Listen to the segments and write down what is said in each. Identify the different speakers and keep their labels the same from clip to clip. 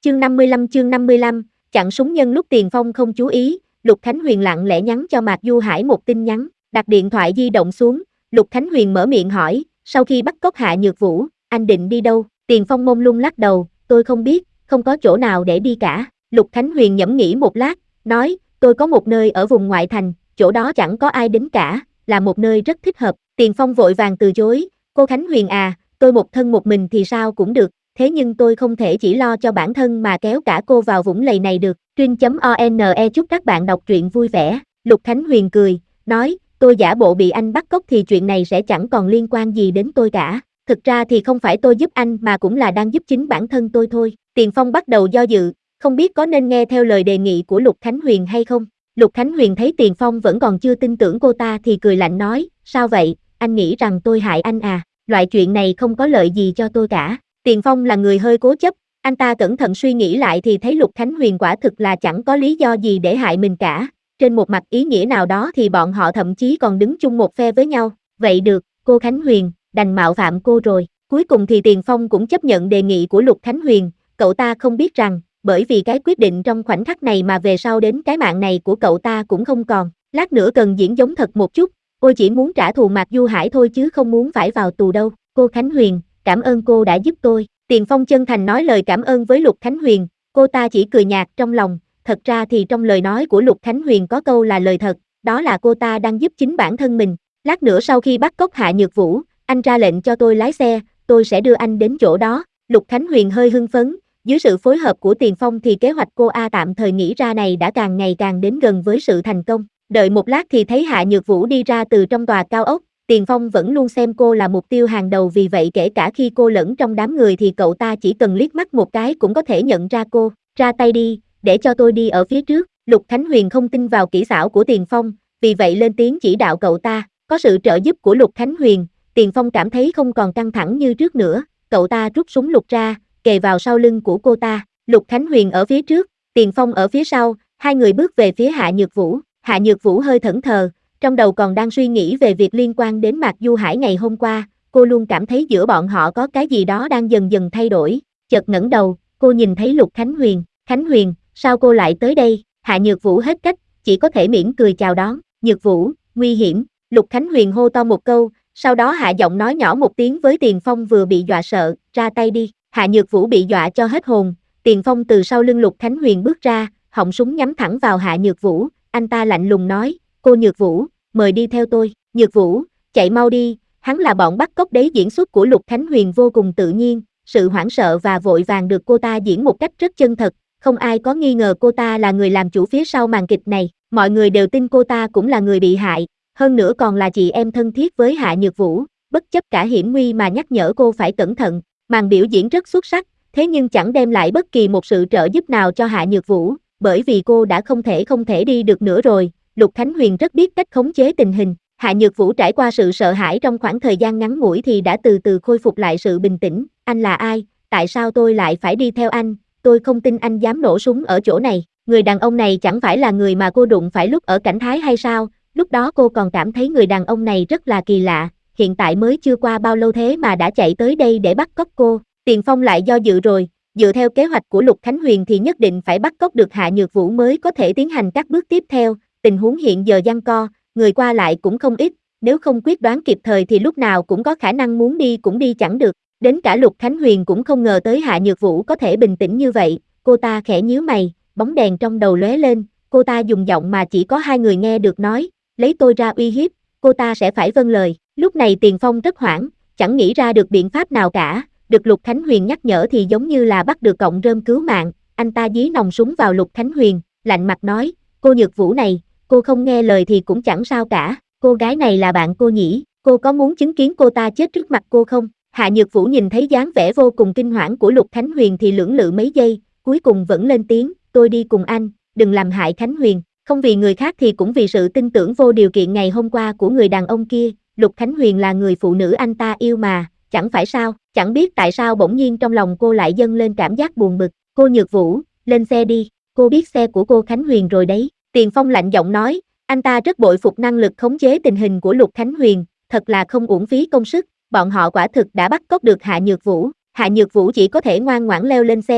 Speaker 1: Chương 55, chặn súng nhân lúc Tiền Phong không chú ý, Lục Khánh Huyền lặng lẽ nhắn cho Mạc Du Hải một tin nhắn, đặt điện thoại di động xuống, Lục Khánh Huyền mở miệng hỏi, sau khi bắt cóc Hạ Nhược Vũ, anh định đi đâu? Tiền Phong mông lung lắc đầu, tôi không biết, không có chỗ nào để đi cả. Lục Khánh Huyền ngẫm nghĩ một lát, nói, tôi có một nơi ở vùng ngoại thành, chỗ đó chẳng có ai đến cả, là một nơi rất thích hợp. Tiền Phong vội vàng từ chối, cô Khánh Huyền à, tôi một thân một mình thì sao cũng được, thế nhưng tôi không thể chỉ lo cho bản thân mà kéo cả cô vào vũng lầy này được. Trin.one chúc các bạn đọc truyện vui vẻ. Lục Khánh Huyền cười, nói, tôi giả bộ bị anh bắt cóc thì chuyện này sẽ chẳng còn liên quan gì đến tôi cả. Thực ra thì không phải tôi giúp anh mà cũng là đang giúp chính bản thân tôi thôi. Tiền Phong bắt đầu do dự, không biết có nên nghe theo lời đề nghị của Lục Khánh Huyền hay không. Lục Khánh Huyền thấy Tiền Phong vẫn còn chưa tin tưởng cô ta thì cười lạnh nói, sao vậy, anh nghĩ rằng tôi hại anh à, loại chuyện này không có lợi gì cho tôi cả. Tiền Phong là người hơi cố chấp, anh ta cẩn thận suy nghĩ lại thì thấy Lục Khánh Huyền quả thực là chẳng có lý do gì để hại mình cả. Trên một mặt ý nghĩa nào đó thì bọn họ thậm chí còn đứng chung một phe với nhau. Vậy được, cô Khánh Huyền, đành mạo phạm cô rồi. Cuối cùng thì Tiền Phong cũng chấp nhận đề nghị của Lục Khánh Huyền, cậu ta không biết rằng, bởi vì cái quyết định trong khoảnh khắc này mà về sau đến cái mạng này của cậu ta cũng không còn. Lát nữa cần diễn giống thật một chút, tôi chỉ muốn trả thù Mạc Du Hải thôi chứ không muốn phải vào tù đâu. Cô Khánh Huyền, cảm ơn cô đã giúp tôi. Tiền Phong chân thành nói lời cảm ơn với Lục Khánh Huyền, cô ta chỉ cười nhạt trong lòng, thật ra thì trong lời nói của Lục Khánh Huyền có câu là lời thật, đó là cô ta đang giúp chính bản thân mình. Lát nữa sau khi bắt cóc Hạ Nhược Vũ, anh ra lệnh cho tôi lái xe, tôi sẽ đưa anh đến chỗ đó. Lục Khánh Huyền hơi hưng phấn, dưới sự phối hợp của Tiền Phong thì kế hoạch cô tạm thời nghĩ ra này đã càng ngày càng đến gần với sự thành công. Đợi một lát thì thấy Hạ Nhược Vũ đi ra từ trong tòa cao ốc. Tiền Phong vẫn luôn xem cô là mục tiêu hàng đầu, vì vậy kể cả khi cô lẫn trong đám người thì cậu ta chỉ cần liếc mắt một cái cũng có thể nhận ra cô. Ra tay đi, để cho tôi đi ở phía trước. Lục Khánh Huyền không tin vào kỹ xảo của Tiền Phong, vì vậy lên tiếng chỉ đạo cậu ta. Có sự trợ giúp của Lục Khánh Huyền, Tiền Phong cảm thấy không còn căng thẳng như trước nữa. Cậu ta rút súng lục ra, kề vào sau lưng của cô ta. Lục Khánh Huyền ở phía trước, Tiền Phong ở phía sau, hai người bước về phía Hạ Nhược Vũ. Hạ Nhược Vũ hơi thẫn thờ, trong đầu còn đang suy nghĩ về việc liên quan đến Mạc Du Hải ngày hôm qua. Cô luôn cảm thấy giữa bọn họ có cái gì đó đang dần dần thay đổi. Chợt ngẩng đầu, cô nhìn thấy Lục Khánh Huyền. Khánh Huyền, sao cô lại tới đây? Hạ Nhược Vũ hết cách, chỉ có thể mỉm cười chào đón. Nhược Vũ, nguy hiểm. Lục Khánh Huyền hô to một câu, sau đó hạ giọng nói nhỏ một tiếng với Tiền Phong vừa bị dọa sợ, ra tay đi. Hạ Nhược Vũ bị dọa cho hết hồn. Tiền Phong từ sau lưng Lục Khánh Huyền bước ra, họng súng nhắm thẳng vào Hạ Nhược Vũ. Anh ta lạnh lùng nói, cô Nhược Vũ, mời đi theo tôi. Nhược Vũ, chạy mau đi, hắn là bọn bắt cóc đấy. Diễn xuất của Lục Khánh Huyền vô cùng tự nhiên, sự hoảng sợ và vội vàng được cô ta diễn một cách rất chân thật. Không ai có nghi ngờ cô ta là người làm chủ phía sau màn kịch này. Mọi người đều tin cô ta cũng là người bị hại, hơn nữa còn là chị em thân thiết với Hạ Nhược Vũ, bất chấp cả hiểm nguy mà nhắc nhở cô phải cẩn thận. Màn biểu diễn rất xuất sắc, thế nhưng chẳng đem lại bất kỳ một sự trợ giúp nào cho Hạ Nhược Vũ, bởi vì cô đã không thể đi được nữa rồi. Lục Khánh Huyền rất biết cách khống chế tình hình. Hạ Nhược Vũ trải qua sự sợ hãi trong khoảng thời gian ngắn ngủi thì đã từ từ khôi phục lại sự bình tĩnh. Anh là ai? Tại sao tôi lại phải đi theo anh? Tôi không tin anh dám nổ súng ở chỗ này. Người đàn ông này chẳng phải là người mà cô đụng phải lúc ở Cảnh Thái hay sao? Lúc đó cô còn cảm thấy người đàn ông này rất là kỳ lạ, hiện tại mới chưa qua bao lâu thế mà đã chạy tới đây để bắt cóc cô. Tiền Phong lại do dự rồi, dựa theo kế hoạch của Lục Khánh Huyền thì nhất định phải bắt cóc được Hạ Nhược Vũ mới có thể tiến hành các bước tiếp theo. Tình huống hiện giờ giằng co, người qua lại cũng không ít, nếu không quyết đoán kịp thời thì lúc nào cũng có khả năng muốn đi cũng đi chẳng được. Đến cả Lục Khánh Huyền cũng không ngờ tới Hạ Nhược Vũ có thể bình tĩnh như vậy. Cô ta khẽ nhíu mày, bóng đèn trong đầu lóe lên, cô ta dùng giọng mà chỉ có hai người nghe được nói, lấy tôi ra uy hiếp, cô ta sẽ phải vâng lời. Lúc này Tiền Phong rất hoảng, chẳng nghĩ ra được biện pháp nào cả, được Lục Khánh Huyền nhắc nhở thì giống như là bắt được cọng rơm cứu mạng. Anh ta dí nòng súng vào Lục Khánh Huyền, lạnh mặt nói, cô Nhược Vũ này, cô không nghe lời thì cũng chẳng sao cả, cô gái này là bạn cô nhỉ, cô có muốn chứng kiến cô ta chết trước mặt cô không? Hạ Nhược Vũ nhìn thấy dáng vẻ vô cùng kinh hoảng của Lục Khánh Huyền thì lưỡng lự mấy giây, cuối cùng vẫn lên tiếng, tôi đi cùng anh, đừng làm hại Khánh Huyền. Không vì người khác thì cũng vì sự tin tưởng vô điều kiện ngày hôm qua của người đàn ông kia. Lục Khánh Huyền là người phụ nữ anh ta yêu mà, chẳng phải sao? Chẳng biết tại sao bỗng nhiên trong lòng cô lại dâng lên cảm giác buồn bực. Cô Nhược Vũ, lên xe đi, cô biết xe của cô Khánh Huyền rồi đấy. Tiền Phong lạnh giọng nói, anh ta rất bội phục năng lực khống chế tình hình của Lục Khánh Huyền, thật là không uổng phí công sức. Bọn họ quả thực đã bắt cóc được Hạ Nhược Vũ. Hạ Nhược Vũ chỉ có thể ngoan ngoãn leo lên xe,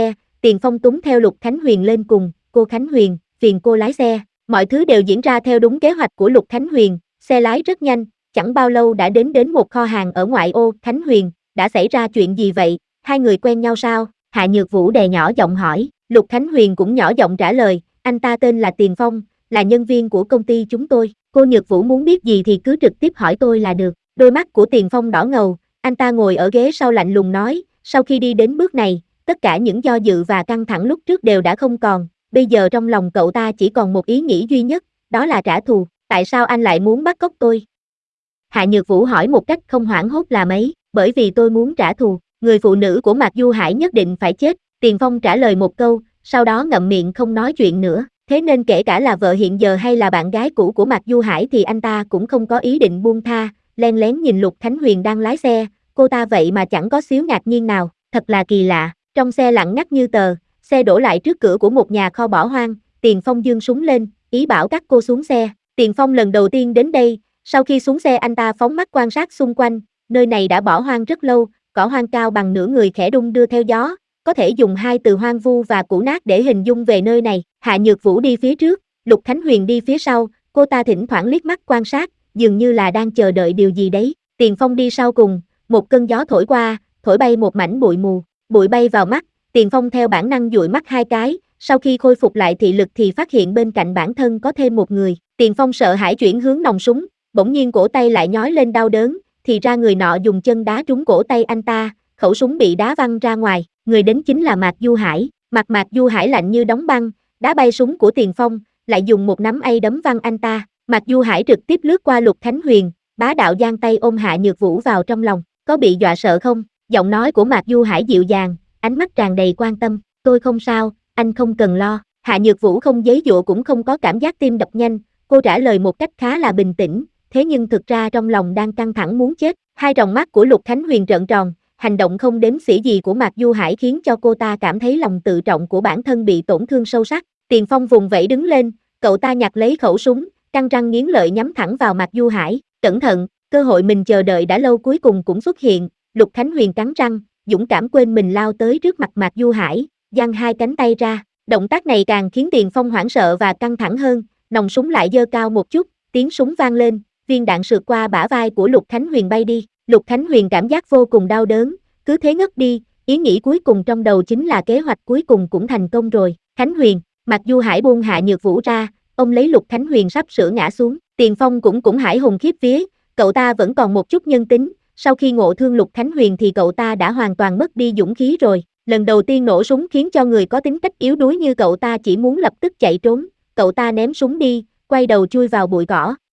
Speaker 1: Tiền Phong túm theo Lục Khánh Huyền lên cùng, cô Khánh Huyền, phiền cô lái xe. Mọi thứ đều diễn ra theo đúng kế hoạch của Lục Khánh Huyền, xe lái rất nhanh, chẳng bao lâu đã đến một kho hàng ở ngoại ô. Khánh Huyền, đã xảy ra chuyện gì vậy, hai người quen nhau sao? Hạ Nhược Vũ đè nhỏ giọng hỏi. Lục Khánh Huyền cũng nhỏ giọng trả lời, anh ta tên là Tiền Phong, là nhân viên của công ty chúng tôi. Cô Nhược Vũ muốn biết gì thì cứ trực tiếp hỏi tôi là được. Đôi mắt của Tiền Phong đỏ ngầu, anh ta ngồi ở ghế sau lạnh lùng nói, sau khi đi đến bước này, tất cả những do dự và căng thẳng lúc trước đều đã không còn, bây giờ trong lòng cậu ta chỉ còn một ý nghĩ duy nhất, đó là trả thù. Tại sao anh lại muốn bắt cóc tôi? Hạ Nhược Vũ hỏi một cách không hoảng hốt là mấy, bởi vì tôi muốn trả thù, người phụ nữ của Mạc Du Hải nhất định phải chết. Tiền Phong trả lời một câu, sau đó ngậm miệng không nói chuyện nữa, thế nên kể cả là vợ hiện giờ hay là bạn gái cũ của Mạc Du Hải thì anh ta cũng không có ý định buông tha. Len lén nhìn Lục Khánh Huyền đang lái xe, cô ta vậy mà chẳng có xíu ngạc nhiên nào, thật là kỳ lạ. Trong xe lặng ngắt như tờ, xe đổ lại trước cửa của một nhà kho bỏ hoang, Tiền Phong giương súng lên, ý bảo các cô xuống xe. Tiền Phong lần đầu tiên đến đây, sau khi xuống xe anh ta phóng mắt quan sát xung quanh, nơi này đã bỏ hoang rất lâu, cỏ hoang cao bằng nửa người khẽ đung đưa theo gió, có thể dùng hai từ hoang vu và cũ nát để hình dung về nơi này. Hạ Nhược Vũ đi phía trước, Lục Khánh Huyền đi phía sau, cô ta thỉnh thoảng liếc mắt quan sát, dường như là đang chờ đợi điều gì đấy. Tiền Phong đi sau cùng, một cơn gió thổi qua, thổi bay một mảnh bụi mù, bụi bay vào mắt, Tiền Phong theo bản năng dụi mắt hai cái, sau khi khôi phục lại thị lực thì phát hiện bên cạnh bản thân có thêm một người. Tiền Phong sợ hãi chuyển hướng nòng súng, bỗng nhiên cổ tay lại nhói lên đau đớn, thì ra người nọ dùng chân đá trúng cổ tay anh ta, khẩu súng bị đá văng ra ngoài, người đến chính là Mạc Du Hải. Mặt Mạc Du Hải lạnh như đóng băng, đá bay súng của Tiền Phong, lại dùng một nắm A đấm văng anh ta. Mạc Du Hải trực tiếp lướt qua Lục Khánh Huyền, bá đạo giang tay ôm Hạ Nhược Vũ vào trong lòng, có bị dọa sợ không? Giọng nói của Mạc Du Hải dịu dàng, ánh mắt tràn đầy quan tâm, tôi không sao, anh không cần lo. Hạ Nhược Vũ không giãy giụa cũng không có cảm giác tim đập nhanh, cô trả lời một cách khá là bình tĩnh, thế nhưng thực ra trong lòng đang căng thẳng muốn chết. Hai tròng mắt của Lục Khánh Huyền trợn tròn, hành động không đếm xỉa gì của Mạc Du Hải khiến cho cô ta cảm thấy lòng tự trọng của bản thân bị tổn thương sâu sắc. Tiền Phong vùng vẫy đứng lên, cậu ta nhặt lấy khẩu súng, căng răng nghiến lợi nhắm thẳng vào Mạc Du Hải. Cẩn thận, cơ hội mình chờ đợi đã lâu cuối cùng cũng xuất hiện. Lục Khánh Huyền cắn răng, dũng cảm quên mình lao tới trước mặt Mạc Du Hải, giang hai cánh tay ra. Động tác này càng khiến Tiền Phong hoảng sợ và căng thẳng hơn, nòng súng lại giơ cao một chút, tiếng súng vang lên, viên đạn sượt qua bả vai của Lục Khánh Huyền bay đi. Lục Khánh Huyền cảm giác vô cùng đau đớn, cứ thế ngất đi, ý nghĩ cuối cùng trong đầu chính là kế hoạch cuối cùng cũng thành công rồi. Khánh Huyền, Mạc Du Hải buông Hạ Nhược Vũ ra, ông lấy Lục Khánh Huyền sắp sửa ngã xuống. Tiền Phong cũng hãi hùng khiếp vía, cậu ta vẫn còn một chút nhân tính, sau khi ngộ thương Lục Khánh Huyền thì cậu ta đã hoàn toàn mất đi dũng khí rồi. Lần đầu tiên nổ súng khiến cho người có tính cách yếu đuối như cậu ta chỉ muốn lập tức chạy trốn, cậu ta ném súng đi, quay đầu chui vào bụi cỏ.